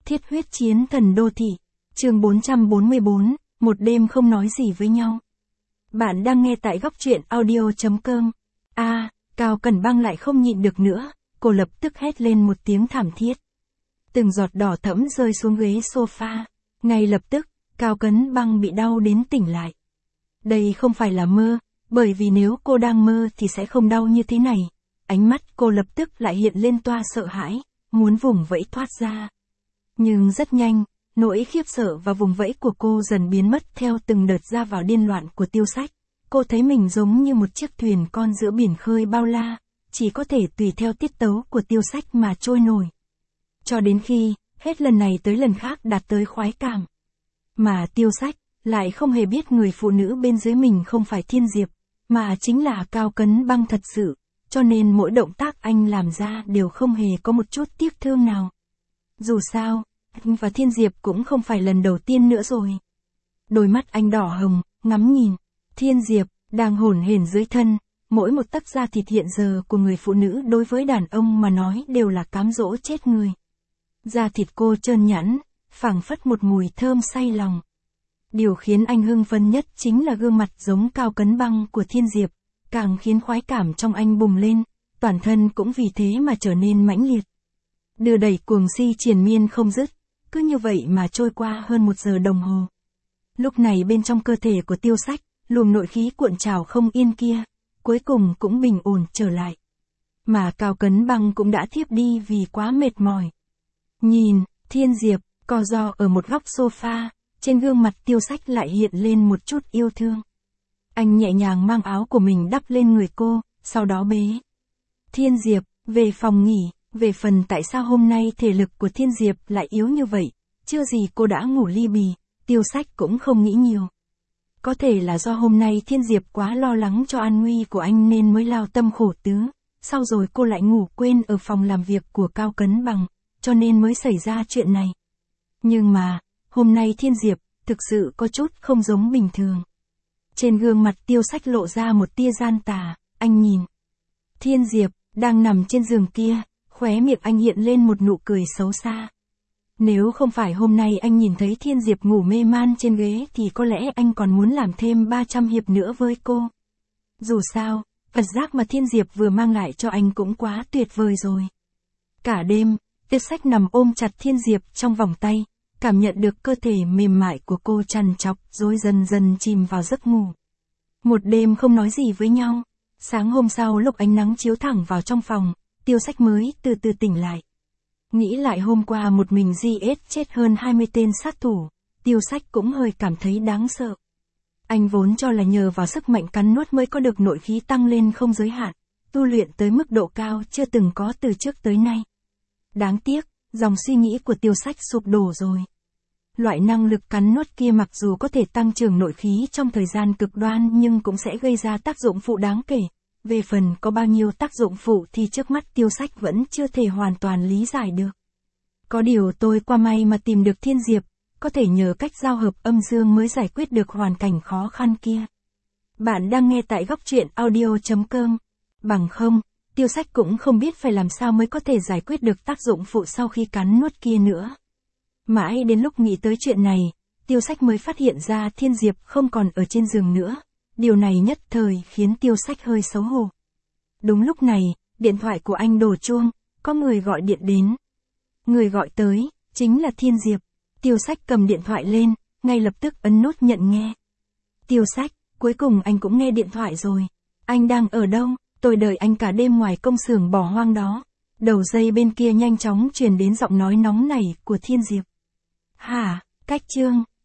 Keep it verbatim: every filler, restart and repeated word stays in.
Thiết huyết chiến thần đô thị. Chương bốn trăm bốn mươi bốn, một đêm không nói gì với nhau. Bạn đang nghe tại góc truyện audio chấm com. A, à, Cao Cẩn Băng lại không nhịn được nữa, cô lập tức hét lên một tiếng thảm thiết. Từng giọt đỏ thẫm rơi xuống ghế sofa. Ngay lập tức, Cao Cẩn Băng bị đau đến tỉnh lại. Đây không phải là mơ, bởi vì nếu cô đang mơ thì sẽ không đau như thế này. Ánh mắt cô lập tức lại hiện lên toa sợ hãi, muốn vùng vẫy thoát ra. Nhưng rất nhanh, nỗi khiếp sợ và vùng vẫy của cô dần biến mất theo từng đợt ra vào điên loạn của Tiêu Sách. Cô thấy mình giống như một chiếc thuyền con giữa biển khơi bao la, chỉ có thể tùy theo tiết tấu của Tiêu Sách mà trôi nổi. Cho đến khi, hết lần này tới lần khác đạt tới khoái cảm. Mà Tiêu Sách, lại không hề biết người phụ nữ bên dưới mình không phải Thiên Diệp, mà chính là Cao Cẩn Băng thật sự, cho nên mỗi động tác anh làm ra đều không hề có một chút tiếc thương nào. Dù sao, anh và Thiên Diệp cũng không phải lần đầu tiên nữa rồi. Đôi mắt anh đỏ hồng, ngắm nhìn. Thiên Diệp, đang hổn hển dưới thân, mỗi một tấc da thịt hiện giờ của người phụ nữ đối với đàn ông mà nói đều là cám dỗ chết người. Da thịt cô trơn nhẵn, phảng phất một mùi thơm say lòng. Điều khiến anh hưng phấn nhất chính là gương mặt giống Cao Cẩn Băng của Thiên Diệp, càng khiến khoái cảm trong anh bùng lên, toàn thân cũng vì thế mà trở nên mãnh liệt. Đưa đẩy cuồng si triền miên không dứt, cứ như vậy mà trôi qua hơn một giờ đồng hồ. Lúc này bên trong cơ thể của Tiêu Sách, luồng nội khí cuộn trào không yên kia, cuối cùng cũng bình ổn trở lại. Mà Cao Cẩn Băng cũng đã thiếp đi vì quá mệt mỏi. Nhìn, Thiên Diệp, co ro ở một góc sofa, trên gương mặt Tiêu Sách lại hiện lên một chút yêu thương. Anh nhẹ nhàng mang áo của mình đắp lên người cô, sau đó bế Thiên Diệp về phòng nghỉ. Về phần tại sao hôm nay thể lực của Thiên Diệp lại yếu như vậy, chưa gì cô đã ngủ li bì, Tiêu Sách cũng không nghĩ nhiều. Có thể là do hôm nay Thiên Diệp quá lo lắng cho an nguy của anh nên mới lao tâm khổ tứ, sau rồi cô lại ngủ quên ở phòng làm việc của Cao Cẩn Băng, cho nên mới xảy ra chuyện này. Nhưng mà, hôm nay Thiên Diệp, thực sự có chút không giống bình thường. Trên gương mặt Tiêu Sách lộ ra một tia gian tà, anh nhìn Thiên Diệp, đang nằm trên giường kia. Khóe miệng anh hiện lên một nụ cười xấu xa. Nếu không phải hôm nay anh nhìn thấy Thiên Diệp ngủ mê man trên ghế thì có lẽ anh còn muốn làm thêm ba trăm hiệp nữa với cô. Dù sao, vật giác mà Thiên Diệp vừa mang lại cho anh cũng quá tuyệt vời rồi. Cả đêm, Tiêu Sách nằm ôm chặt Thiên Diệp trong vòng tay, cảm nhận được cơ thể mềm mại của cô trằn trọc rồi dần dần chìm vào giấc ngủ. Một đêm không nói gì với nhau. Sáng hôm sau lúc ánh nắng chiếu thẳng vào trong phòng, Tiêu Sách mới từ từ tỉnh lại. Nghĩ lại hôm qua một mình giết chết hơn hai mươi tên sát thủ, Tiêu Sách cũng hơi cảm thấy đáng sợ. Anh vốn cho là nhờ vào sức mạnh cắn nuốt mới có được nội khí tăng lên không giới hạn, tu luyện tới mức độ cao chưa từng có từ trước tới nay. Đáng tiếc, dòng suy nghĩ của Tiêu Sách sụp đổ rồi. Loại năng lực cắn nuốt kia mặc dù có thể tăng trưởng nội khí trong thời gian cực đoan nhưng cũng sẽ gây ra tác dụng phụ đáng kể. Về phần có bao nhiêu tác dụng phụ thì trước mắt Tiêu Sách vẫn chưa thể hoàn toàn lý giải được. Có điều tôi qua may mà tìm được Thiên Diệp, có thể nhờ cách giao hợp âm dương mới giải quyết được hoàn cảnh khó khăn kia. Bạn đang nghe tại góc truyện audio chấm com. Bằng không, Tiêu Sách cũng không biết phải làm sao mới có thể giải quyết được tác dụng phụ sau khi cắn nuốt kia nữa. Mãi đến lúc nghĩ tới chuyện này, Tiêu Sách mới phát hiện ra Thiên Diệp không còn ở trên giường nữa. Điều này nhất thời khiến Tiêu Sách hơi xấu hổ. Đúng lúc này, điện thoại của anh đổ chuông, có người gọi điện đến. Người gọi tới, chính là Thiên Diệp. Tiêu Sách cầm điện thoại lên, ngay lập tức ấn nút nhận nghe. Tiêu Sách, cuối cùng anh cũng nghe điện thoại rồi. Anh đang ở đâu? Tôi đợi anh cả đêm ngoài công xưởng bỏ hoang đó. Đầu dây bên kia nhanh chóng truyền đến giọng nói nóng nảy của Thiên Diệp. Hả, cách chương.